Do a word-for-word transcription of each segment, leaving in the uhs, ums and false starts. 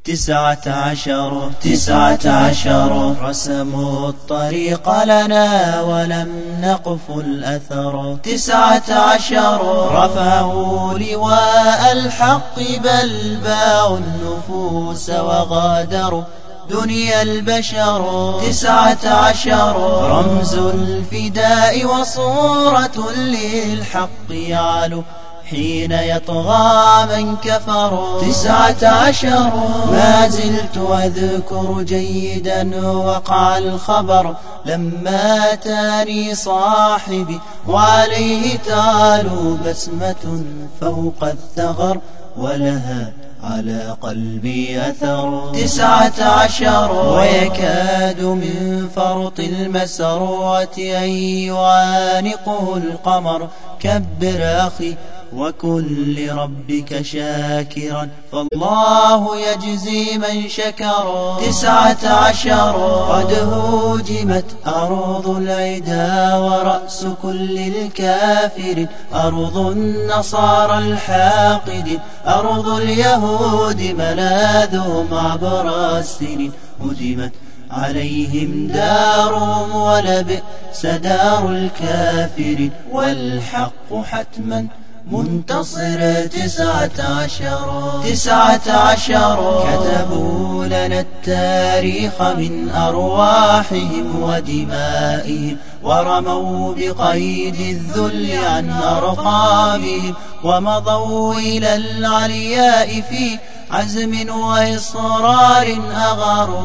تسعة عشر تسعة عشر رسموا الطريق لنا ولم نقف الأثر. تسعة عشر رفعوا لواء الحق بل باعوا النفوس وغادروا دنيا البشر. تسعة عشر رمز الفداء وصورة للحق يعلو حين يطغى من كفر. تسعة عشر ما زلت أذكر جيدا وقع الخبر لما أتاني صاحبي وعليه تعالوا بسمة فوق الثغر ولها على قلبي أثر. تسعة عشر ويكاد من فرط المسروة أن يعانقه القمر. كبر أخي وكن لربك شاكرا فالله يجزي من شكر. تسعة عشر قد هوجمت أرض العدا ورأس كل الكافر. أرض النصارى الحاقد أرض اليهود ملاذهم عبر السنين. هدمت عليهم دارهم ولبئس دار الكافر والحق حتما منتصر. تسعة عشر تسعة عشر كتبوا لنا التاريخ من أرواحهم ودمائهم ورموا بقيد الذل عن أرقامهم ومضوا إلى العلياء في عزم وإصرار أغاروا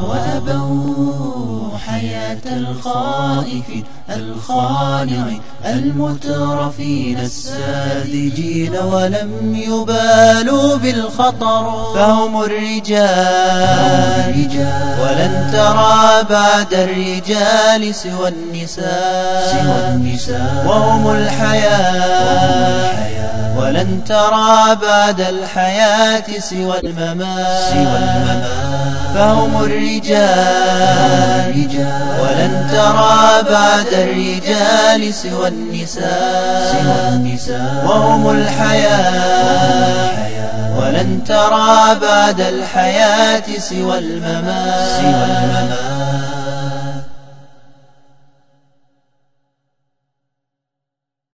وأبوا حياة الخائفين الخانعين المترفين الساذجين ولم يبالوا بالخطر. فهم الرجال ولن ترى بعد الرجال سوى النساء وهم الحياة ولن ترى بعد الحياة سوى الممات. فهم الرجال ولن ترى بعد الرجال سوى النساء وهم الحياة ولن ترى بعد الحياة سوى الممات.